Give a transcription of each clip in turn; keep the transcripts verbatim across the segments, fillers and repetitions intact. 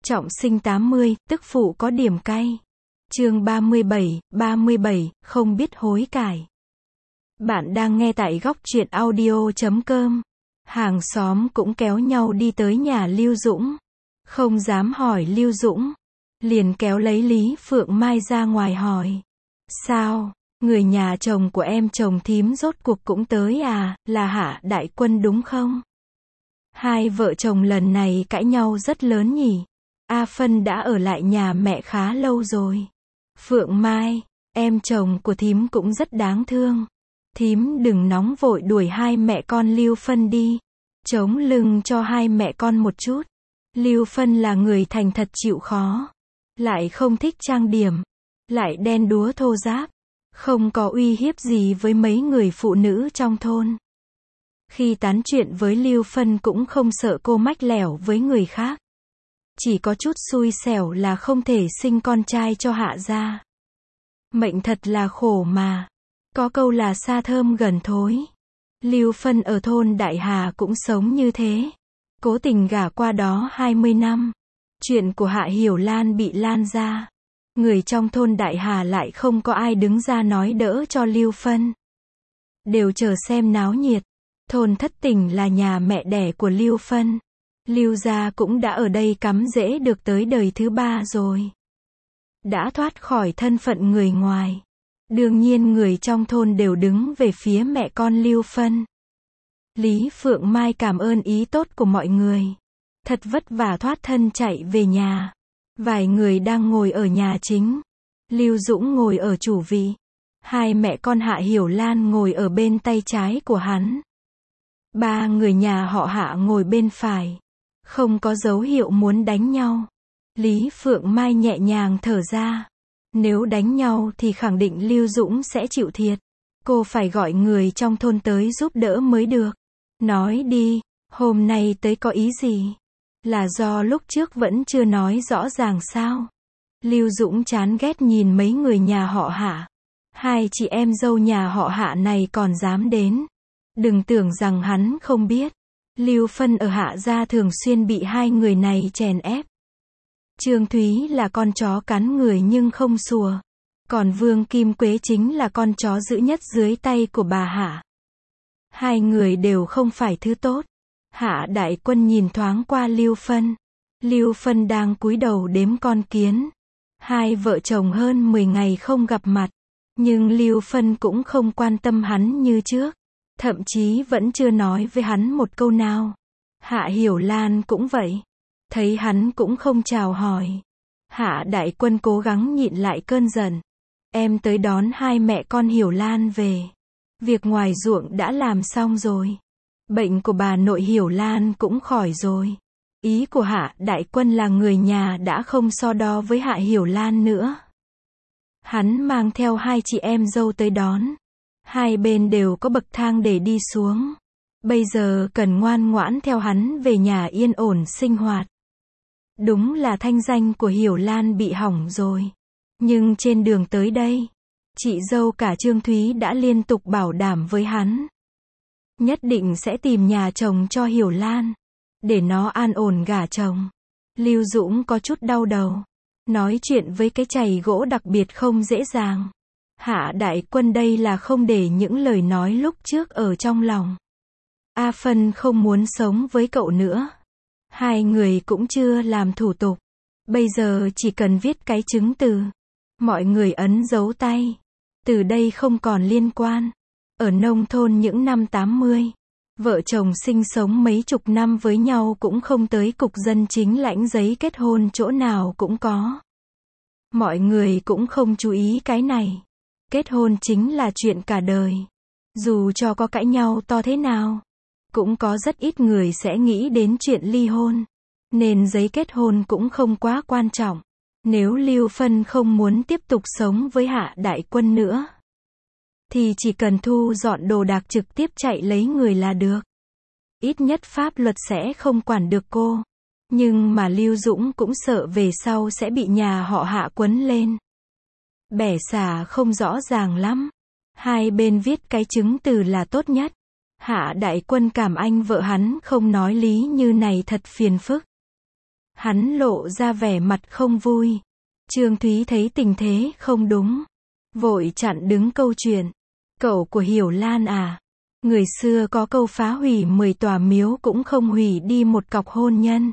Trọng sinh tám mươi, tức phụ có điểm cay. Chương ba mươi bảy, ba mươi bảy, không biết hối cải. Bạn đang nghe tại góc truyện audio chấm com. Hàng xóm cũng kéo nhau đi tới nhà Lưu Dũng. Không dám hỏi Lưu Dũng. Liền kéo lấy Lý Phượng Mai ra ngoài hỏi. Sao, người nhà chồng của em chồng thím rốt cuộc cũng tới à, là Hạ Đại Quân đúng không? Hai vợ chồng lần này cãi nhau rất lớn nhỉ. A Phân đã ở lại nhà mẹ khá lâu rồi. Phượng Mai, em chồng của thím cũng rất đáng thương. Thím đừng nóng vội đuổi hai mẹ con Lưu Phân đi. Chống lưng cho hai mẹ con một chút. Lưu Phân là người thành thật chịu khó. Lại không thích trang điểm. Lại đen đúa thô ráp. Không có uy hiếp gì với mấy người phụ nữ trong thôn. Khi tán chuyện với Lưu Phân cũng không sợ cô mách lẻo với người khác. Chỉ có chút xui xẻo là không thể sinh con trai cho Hạ gia. Mệnh thật là khổ mà. Có câu là xa thơm gần thối. Lưu Phân ở thôn Đại Hà cũng sống như thế. Cố tình gả qua đó hai mươi năm. Chuyện của Hạ Hiểu Lan bị lan ra. Người trong thôn Đại Hà lại không có ai đứng ra nói đỡ cho Lưu Phân. Đều chờ xem náo nhiệt. Thôn Thất Tình là nhà mẹ đẻ của Lưu Phân. Lưu gia cũng đã ở đây cắm rễ được tới đời thứ ba rồi. Đã thoát khỏi thân phận người ngoài. Đương nhiên người trong thôn đều đứng về phía mẹ con Lưu Phân. Lý Phượng Mai cảm ơn ý tốt của mọi người. Thật vất vả thoát thân chạy về nhà. Vài người đang ngồi ở nhà chính. Lưu Dũng ngồi ở chủ vị. Hai mẹ con Hạ Hiểu Lan ngồi ở bên tay trái của hắn. Ba người nhà họ Hạ ngồi bên phải. Không có dấu hiệu muốn đánh nhau. Lý Phượng Mai nhẹ nhàng thở ra. Nếu đánh nhau thì khẳng định Lưu Dũng sẽ chịu thiệt. Cô phải gọi người trong thôn tới giúp đỡ mới được. Nói đi, hôm nay tới có ý gì? Là do lúc trước vẫn chưa nói rõ ràng sao? Lưu Dũng chán ghét nhìn mấy người nhà họ Hạ. Hai chị em dâu nhà họ Hạ này còn dám đến. Đừng tưởng rằng hắn không biết. Lưu Phân ở Hạ gia thường xuyên bị hai người này chèn ép. Trương Thúy là con chó cắn người nhưng không sủa. Còn Vương Kim Quế chính là con chó dữ nhất dưới tay của bà Hạ. Hai người đều không phải thứ tốt. Hạ Đại Quân nhìn thoáng qua Lưu Phân. Lưu Phân đang cúi đầu đếm con kiến. Hai vợ chồng hơn mười ngày không gặp mặt. Nhưng Lưu Phân cũng không quan tâm hắn như trước. Thậm chí vẫn chưa nói với hắn một câu nào. Hạ Hiểu Lan cũng vậy. Thấy hắn cũng không chào hỏi. Hạ Đại Quân cố gắng nhịn lại cơn giận. Em tới đón hai mẹ con Hiểu Lan về. Việc ngoài ruộng đã làm xong rồi. Bệnh của bà nội Hiểu Lan cũng khỏi rồi. Ý của Hạ Đại Quân là người nhà đã không so đo với Hạ Hiểu Lan nữa. Hắn mang theo hai chị em dâu tới đón. Hai bên đều có bậc thang để đi xuống. Bây giờ cần ngoan ngoãn theo hắn về nhà yên ổn sinh hoạt. Đúng là thanh danh của Hiểu Lan bị hỏng rồi. Nhưng trên đường tới đây, chị dâu cả Trương Thúy đã liên tục bảo đảm với hắn. Nhất định sẽ tìm nhà chồng cho Hiểu Lan. Để nó an ổn gả chồng. Lưu Dũng có chút đau đầu. Nói chuyện với cái chày gỗ đặc biệt không dễ dàng. Hạ Đại Quân đây là không để những lời nói lúc trước ở trong lòng. A Phân không muốn sống với cậu nữa. Hai người cũng chưa làm thủ tục. Bây giờ chỉ cần viết cái chứng từ. Mọi người ấn dấu tay. Từ đây không còn liên quan. Ở nông thôn những năm tám mươi, vợ chồng sinh sống mấy chục năm với nhau cũng không tới cục dân chính lãnh giấy kết hôn chỗ nào cũng có. Mọi người cũng không chú ý cái này. Kết hôn chính là chuyện cả đời. Dù cho có cãi nhau to thế nào, cũng có rất ít người sẽ nghĩ đến chuyện ly hôn. Nên giấy kết hôn cũng không quá quan trọng. Nếu Lưu Phân không muốn tiếp tục sống với Hạ Đại Quân nữa, thì chỉ cần thu dọn đồ đạc trực tiếp chạy lấy người là được. Ít nhất pháp luật sẽ không quản được cô. Nhưng mà Lưu Dũng cũng sợ về sau sẽ bị nhà họ Hạ quấn lên. Bẻ xả không rõ ràng lắm. Hai bên viết cái chứng từ là tốt nhất. Hạ Đại Quân cảm anh vợ hắn không nói lý như này thật phiền phức. Hắn lộ ra vẻ mặt không vui. Trương Thúy thấy tình thế không đúng, vội chặn đứng câu chuyện. Cậu của Hiểu Lan à, người xưa có câu phá hủy mười tòa miếu cũng không hủy đi một cọc hôn nhân.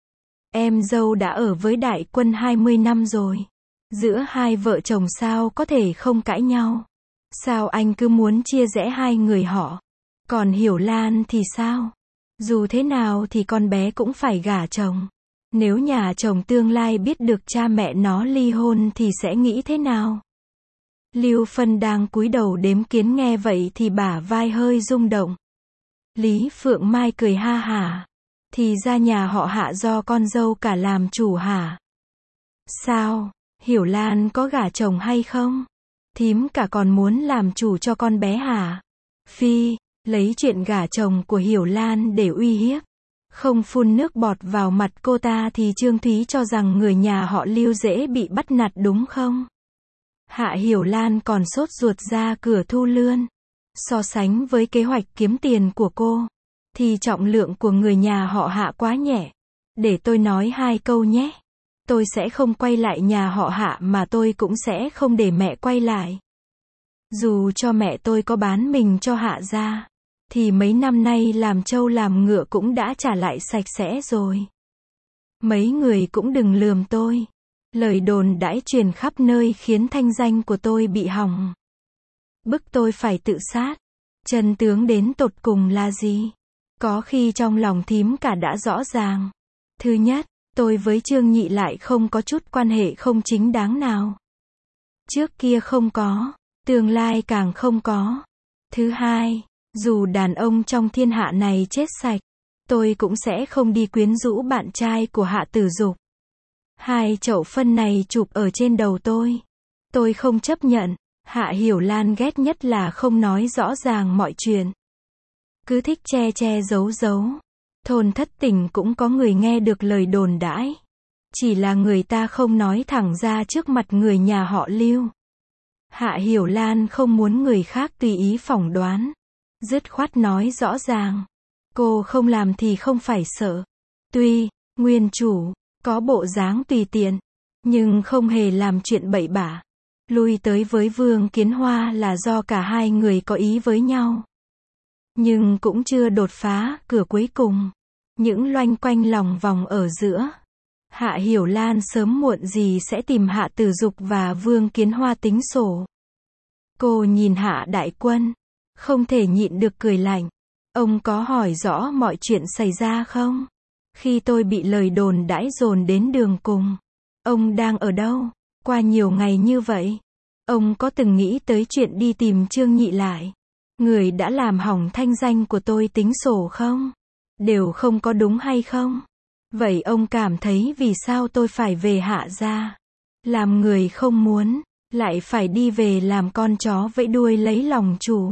Em dâu đã ở với đại quân hai mươi năm rồi. Giữa hai vợ chồng sao có thể không cãi nhau? Sao anh cứ muốn chia rẽ hai người họ? Còn Hiểu Lan thì sao? Dù thế nào thì con bé cũng phải gả chồng. Nếu nhà chồng tương lai biết được cha mẹ nó ly hôn thì sẽ nghĩ thế nào? Lưu Phân đang cúi đầu đếm kiến nghe vậy thì bả vai hơi rung động. Lý Phượng Mai cười ha hả. Thì ra nhà họ Hạ do con dâu cả làm chủ hả? Sao? Hiểu Lan có gả chồng hay không? Thím cả còn muốn làm chủ cho con bé hả? Phi, lấy chuyện gả chồng của Hiểu Lan để uy hiếp. Không phun nước bọt vào mặt cô ta thì Trương Thúy cho rằng người nhà họ Lưu dễ bị bắt nạt đúng không? Hạ Hiểu Lan còn sốt ruột ra cửa thu lươn. So sánh với kế hoạch kiếm tiền của cô, thì trọng lượng của người nhà họ Hạ quá nhẹ. Để tôi nói hai câu nhé. Tôi sẽ không quay lại nhà họ Hạ mà tôi cũng sẽ không để mẹ quay lại. Dù cho mẹ tôi có bán mình cho Hạ gia, thì mấy năm nay làm trâu làm ngựa cũng đã trả lại sạch sẽ rồi. Mấy người cũng đừng lườm tôi. Lời đồn đãi truyền khắp nơi khiến thanh danh của tôi bị hỏng. Bức tôi phải tự sát. Chân tướng đến tột cùng là gì? Có khi trong lòng thím cả đã rõ ràng. Thứ nhất, tôi với Trương Nhị lại không có chút quan hệ không chính đáng nào. Trước kia không có, tương lai càng không có. Thứ hai, dù đàn ông trong thiên hạ này chết sạch, tôi cũng sẽ không đi quyến rũ bạn trai của Hạ Tử Dục. Hai chậu phân này chụp ở trên đầu tôi. Tôi không chấp nhận. Hạ Hiểu Lan ghét nhất là không nói rõ ràng mọi chuyện. Cứ thích che che giấu giấu. Thôn Thất Tình cũng có người nghe được lời đồn đãi. Chỉ là người ta không nói thẳng ra trước mặt người nhà họ Lưu. Hạ Hiểu Lan không muốn người khác tùy ý phỏng đoán. Dứt khoát nói rõ ràng. Cô không làm thì không phải sợ. Tuy, nguyên chủ, có bộ dáng tùy tiện, nhưng không hề làm chuyện bậy bạ. Lui tới với Vương Kiến Hoa là do cả hai người có ý với nhau. Nhưng cũng chưa đột phá cửa cuối cùng. Những loanh quanh lòng vòng ở giữa. Hạ Hiểu Lan sớm muộn gì sẽ tìm Hạ Tử Dục và Vương Kiến Hoa tính sổ. Cô nhìn Hạ Đại Quân, không thể nhịn được cười lạnh. Ông có hỏi rõ mọi chuyện xảy ra không? Khi tôi bị lời đồn đãi dồn đến đường cùng, ông đang ở đâu? Qua nhiều ngày như vậy, ông có từng nghĩ tới chuyện đi tìm Trương Nhị lại? Người đã làm hỏng thanh danh của tôi tính sổ không? Đều không có đúng hay không? Vậy ông cảm thấy vì sao tôi phải về Hạ gia? Làm người không muốn, lại phải đi về làm con chó vẫy đuôi lấy lòng chủ.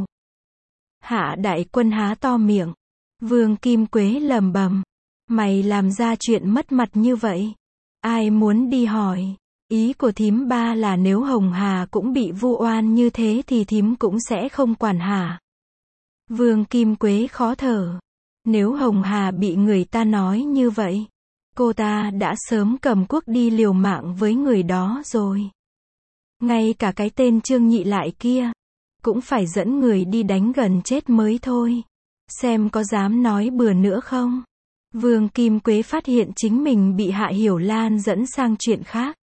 Hạ Đại Quân há to miệng. Vương Kim Quế lầm bầm. Mày làm ra chuyện mất mặt như vậy. Ai muốn đi hỏi? Ý của thím ba là nếu Hồng Hà cũng bị vu oan như thế thì thím cũng sẽ không quản hả? Vương Kim Quế khó thở. Nếu Hồng Hà bị người ta nói như vậy, cô ta đã sớm cầm cuốc đi liều mạng với người đó rồi. Ngay cả cái tên Trương Nhị lại kia, cũng phải dẫn người đi đánh gần chết mới thôi. Xem có dám nói bừa nữa không? Vương Kim Quế phát hiện chính mình bị Hạ Hiểu Lan dẫn sang chuyện khác.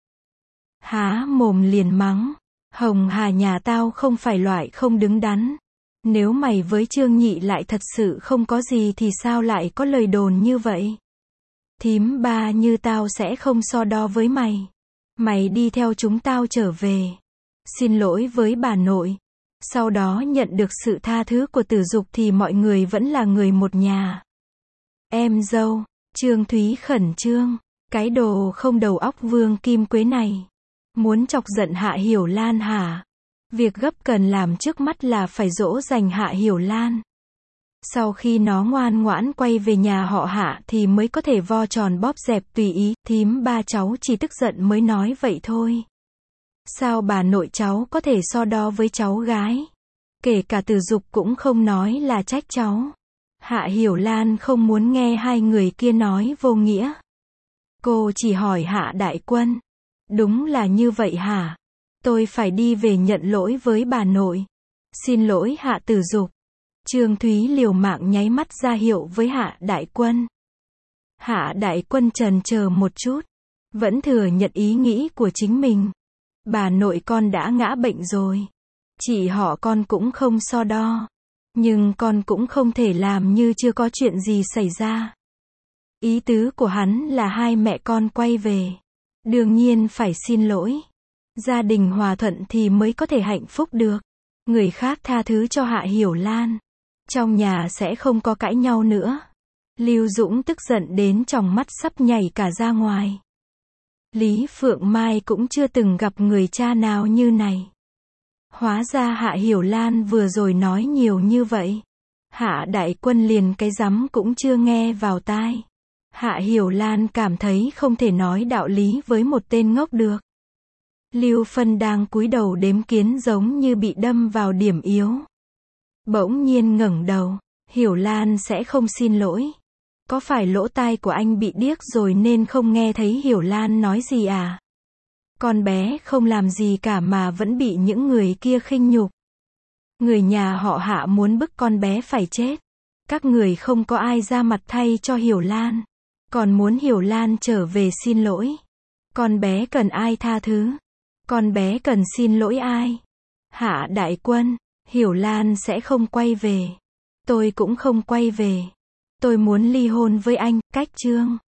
Há mồm liền mắng. Hồng Hà nhà tao không phải loại không đứng đắn. Nếu mày với Trương Nhị lại thật sự không có gì thì sao lại có lời đồn như vậy? Thím ba như tao sẽ không so đo với mày. Mày đi theo chúng tao trở về. Xin lỗi với bà nội. Sau đó nhận được sự tha thứ của Tử Dục thì mọi người vẫn là người một nhà. Em dâu, Trương Thúy khẩn trương. Cái đồ không đầu óc Vương Kim Quế này. Muốn chọc giận Hạ Hiểu Lan hả? Việc gấp cần làm trước mắt là phải dỗ dành Hạ Hiểu Lan. Sau khi nó ngoan ngoãn quay về nhà họ Hạ thì mới có thể vo tròn bóp dẹp tùy ý. Thím ba cháu chỉ tức giận mới nói vậy thôi. Sao bà nội cháu có thể so đo với cháu gái? Kể cả Tử Dục cũng không nói là trách cháu. Hạ Hiểu Lan không muốn nghe hai người kia nói vô nghĩa. Cô chỉ hỏi Hạ Đại Quân. Đúng là như vậy hả? Tôi phải đi về nhận lỗi với bà nội. Xin lỗi Hạ Tử Dục. Trương Thúy liều mạng nháy mắt ra hiệu với Hạ Đại Quân. Hạ Đại Quân chần chờ một chút, vẫn thừa nhận ý nghĩ của chính mình. Bà nội con đã ngã bệnh rồi. Chị họ con cũng không so đo. Nhưng con cũng không thể làm như chưa có chuyện gì xảy ra. Ý tứ của hắn là hai mẹ con quay về. Đương nhiên phải xin lỗi. Gia đình hòa thuận thì mới có thể hạnh phúc được. Người khác tha thứ cho Hạ Hiểu Lan. Trong nhà sẽ không có cãi nhau nữa. Lưu Dũng tức giận đến tròng mắt sắp nhảy cả ra ngoài. Lý Phượng Mai cũng chưa từng gặp người cha nào như này. Hóa ra Hạ Hiểu Lan vừa rồi nói nhiều như vậy. Hạ Đại Quân liền cái rắm cũng chưa nghe vào tai. Hạ Hiểu Lan cảm thấy không thể nói đạo lý với một tên ngốc được. Lưu Phân đang cúi đầu đếm kiến giống như bị đâm vào điểm yếu. Bỗng nhiên ngẩng đầu. Hiểu Lan sẽ không xin lỗi. Có phải lỗ tai của anh bị điếc rồi nên không nghe thấy Hiểu Lan nói gì à? Con bé không làm gì cả mà vẫn bị những người kia khinh nhục. Người nhà họ Hạ muốn bức con bé phải chết. Các người không có ai ra mặt thay cho Hiểu Lan. Còn muốn Hiểu Lan trở về xin lỗi. Con bé cần ai tha thứ? Con bé cần xin lỗi ai? Hạ Đại Quân, Hiểu Lan sẽ không quay về. Tôi cũng không quay về. Tôi muốn ly hôn với anh, cách chương.